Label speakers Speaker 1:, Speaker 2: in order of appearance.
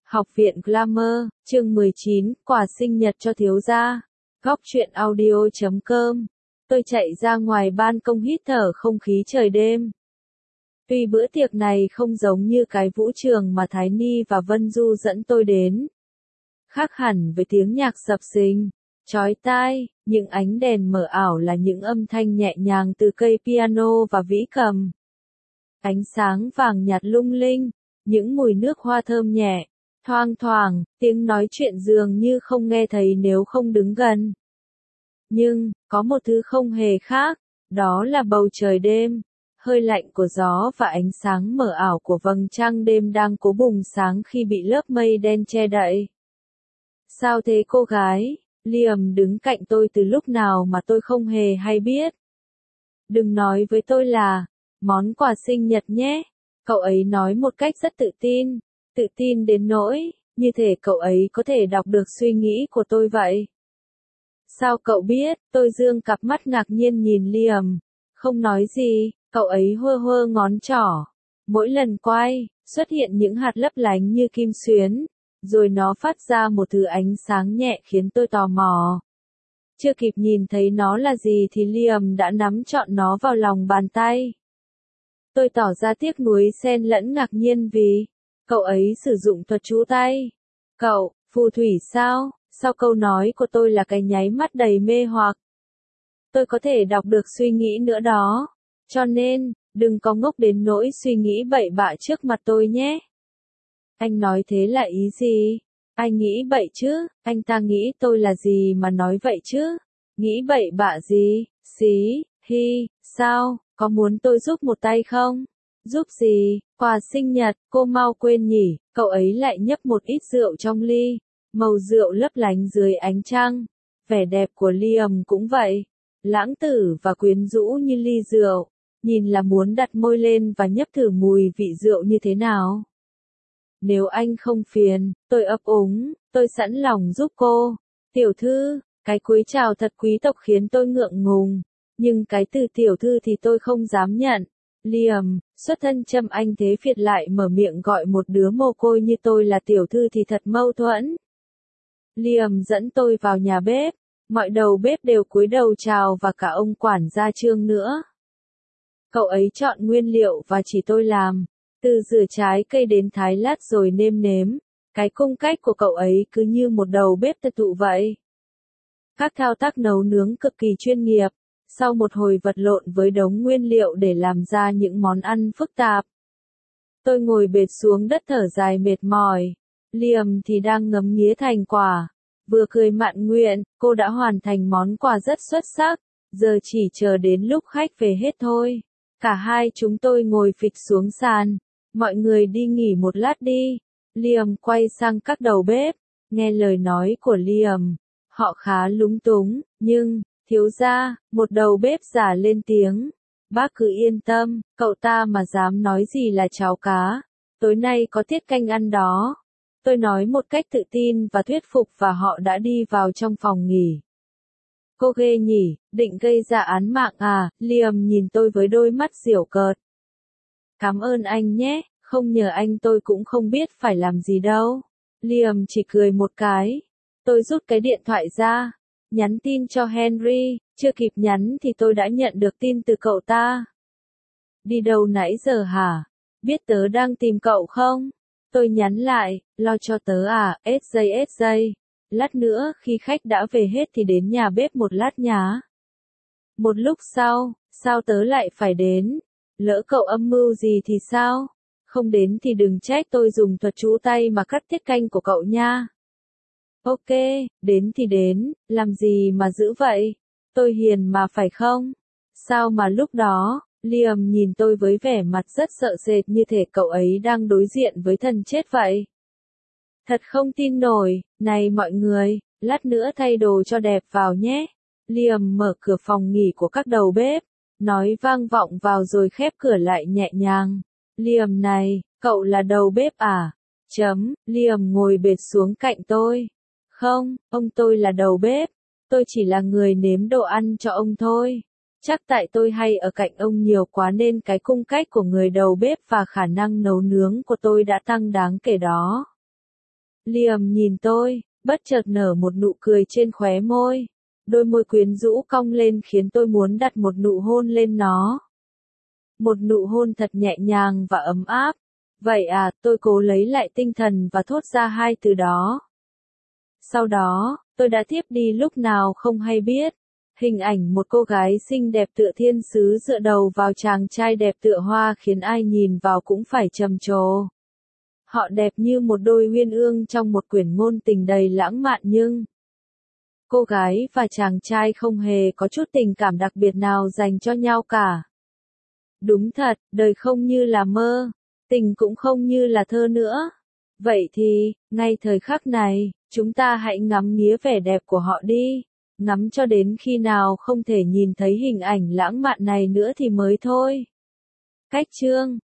Speaker 1: Học viện Glamour, chương 19, quà sinh nhật cho thiếu gia. Góc truyện audio.com. Tôi chạy ra ngoài ban công hít thở không khí trời đêm. Tuy bữa tiệc này không giống như cái vũ trường mà Thái Ni và Vân Du dẫn tôi đến. Khác hẳn với tiếng nhạc sập sình, chói tai, những ánh đèn mờ ảo là những âm thanh nhẹ nhàng từ cây piano và vĩ cầm. Ánh sáng vàng nhạt lung linh, những mùi nước hoa thơm nhẹ, thoang thoảng, tiếng nói chuyện dường như không nghe thấy nếu không đứng gần. Nhưng, có một thứ không hề khác, đó là bầu trời đêm, hơi lạnh của gió và ánh sáng mờ ảo của vầng trăng đêm đang cố bùng sáng khi bị lớp mây đen che đậy. Sao thế cô gái? Liam đứng cạnh tôi từ lúc nào mà tôi không hề hay biết. Đừng nói với tôi là, món quà sinh nhật nhé. Cậu ấy nói một cách rất tự tin đến nỗi, như thể cậu ấy có thể đọc được suy nghĩ của tôi vậy. Sao cậu biết? Tôi dương cặp mắt ngạc nhiên nhìn Liam. Không nói gì, cậu ấy hơ hơ ngón trỏ. Mỗi lần quay, xuất hiện những hạt lấp lánh như kim xuyến, rồi nó phát ra một thứ ánh sáng nhẹ khiến tôi tò mò. Chưa kịp nhìn thấy nó là gì thì Liam đã nắm trọn nó vào lòng bàn tay. Tôi tỏ ra tiếc nuối xen lẫn ngạc nhiên vì cậu ấy sử dụng thuật chú tay. Cậu, phù thủy sao? Sau câu nói của tôi là cái nháy mắt đầy mê hoặc. Tôi có thể đọc được suy nghĩ nữa đó. Cho nên, đừng có ngốc đến nỗi suy nghĩ bậy bạ trước mặt tôi nhé. Anh nói thế là ý gì? Anh nghĩ bậy chứ? Anh ta nghĩ tôi là gì mà nói vậy chứ? Nghĩ bậy bạ gì? Xí, hi, sao? Có muốn tôi giúp một tay không? Giúp gì? Quà sinh nhật, cô mau quên nhỉ, cậu ấy lại nhấp một ít rượu trong ly. Màu rượu lấp lánh dưới ánh trăng. Vẻ đẹp của Liam cũng vậy. Lãng tử và quyến rũ như ly rượu. Nhìn là muốn đặt môi lên và nhấp thử mùi vị rượu như thế nào. Nếu anh không phiền, tôi ấp úng, tôi sẵn lòng giúp cô. Tiểu thư, cái cúi chào thật quý tộc khiến tôi ngượng ngùng. Nhưng cái từ tiểu thư thì tôi không dám nhận. Liam, xuất thân châm anh thế phiệt lại mở miệng gọi một đứa mồ côi như tôi là tiểu thư thì thật mâu thuẫn. Liam dẫn tôi vào nhà bếp, mọi đầu bếp đều cúi đầu chào và cả ông quản gia Trương nữa. Cậu ấy chọn nguyên liệu và chỉ tôi làm, từ rửa trái cây đến thái lát rồi nêm nếm, cái cung cách của cậu ấy cứ như một đầu bếp thật thụ vậy. Các thao tác nấu nướng cực kỳ chuyên nghiệp, sau một hồi vật lộn với đống nguyên liệu để làm ra những món ăn phức tạp. Tôi ngồi bệt xuống đất thở dài mệt mỏi. Liam thì đang ngấm nghía thành quả. Vừa cười mạn nguyện, cô đã hoàn thành món quà rất xuất sắc. Giờ chỉ chờ đến lúc khách về hết thôi. Cả hai chúng tôi ngồi phịch xuống sàn. Mọi người đi nghỉ một lát đi. Liam quay sang các đầu bếp. Nghe lời nói của Liam. Họ khá lúng túng, nhưng, thiếu gia, một đầu bếp già lên tiếng. Bác cứ yên tâm, cậu ta mà dám nói gì là cháo cá. Tối nay có tiết canh ăn đó. Tôi nói một cách tự tin và thuyết phục và họ đã đi vào trong phòng nghỉ. Cô ghê nhỉ, định gây ra án mạng à? Liam nhìn tôi với đôi mắt giễu cợt. Cảm ơn anh nhé, không nhờ anh tôi cũng không biết phải làm gì đâu. Liam chỉ cười một cái. Tôi rút cái điện thoại ra, nhắn tin cho Henry, chưa kịp nhắn thì tôi đã nhận được tin từ cậu ta. Đi đâu nãy giờ hả? Biết tớ đang tìm cậu không? Tôi nhắn lại, lo cho tớ à, SJ. Lát nữa khi khách đã về hết thì đến nhà bếp một lát nhá. Một lúc sau, sao tớ lại phải đến? Lỡ cậu âm mưu gì thì sao? Không đến thì đừng trách tôi dùng thuật chú tay mà cắt tiết canh của cậu nha. Ok, đến thì đến, làm gì mà giữ vậy? Tôi hiền mà phải không? Sao mà lúc đó, Liam nhìn tôi với vẻ mặt rất sợ sệt như thể cậu ấy đang đối diện với thần chết vậy. Thật không tin nổi, này mọi người, lát nữa thay đồ cho đẹp vào nhé. Liam mở cửa phòng nghỉ của các đầu bếp, nói vang vọng vào rồi khép cửa lại nhẹ nhàng. Liam này, cậu là đầu bếp à? Liam ngồi bệt xuống cạnh tôi. Không, ông tôi là đầu bếp. Tôi chỉ là người nếm đồ ăn cho ông thôi. Chắc tại tôi hay ở cạnh ông nhiều quá nên cái cung cách của người đầu bếp và khả năng nấu nướng của tôi đã tăng đáng kể đó. Liam nhìn tôi, bất chợt nở một nụ cười trên khóe môi. Đôi môi quyến rũ cong lên khiến tôi muốn đặt một nụ hôn lên nó. Một nụ hôn thật nhẹ nhàng và ấm áp. Vậy à, tôi cố lấy lại tinh thần và thốt ra hai từ đó. Sau đó, tôi đã thiếp đi lúc nào không hay biết. Hình ảnh một cô gái xinh đẹp tựa thiên sứ dựa đầu vào chàng trai đẹp tựa hoa khiến ai nhìn vào cũng phải trầm trồ. Họ đẹp như một đôi uyên ương trong một quyển ngôn tình đầy lãng mạn nhưng cô gái và chàng trai không hề có chút tình cảm đặc biệt nào dành cho nhau cả. Đúng thật, đời không như là mơ, tình cũng không như là thơ nữa. Vậy thì, ngay thời khắc này, chúng ta hãy ngắm nghía vẻ đẹp của họ đi. Ngắm cho đến khi nào không thể nhìn thấy hình ảnh lãng mạn này nữa thì mới thôi. Cách chương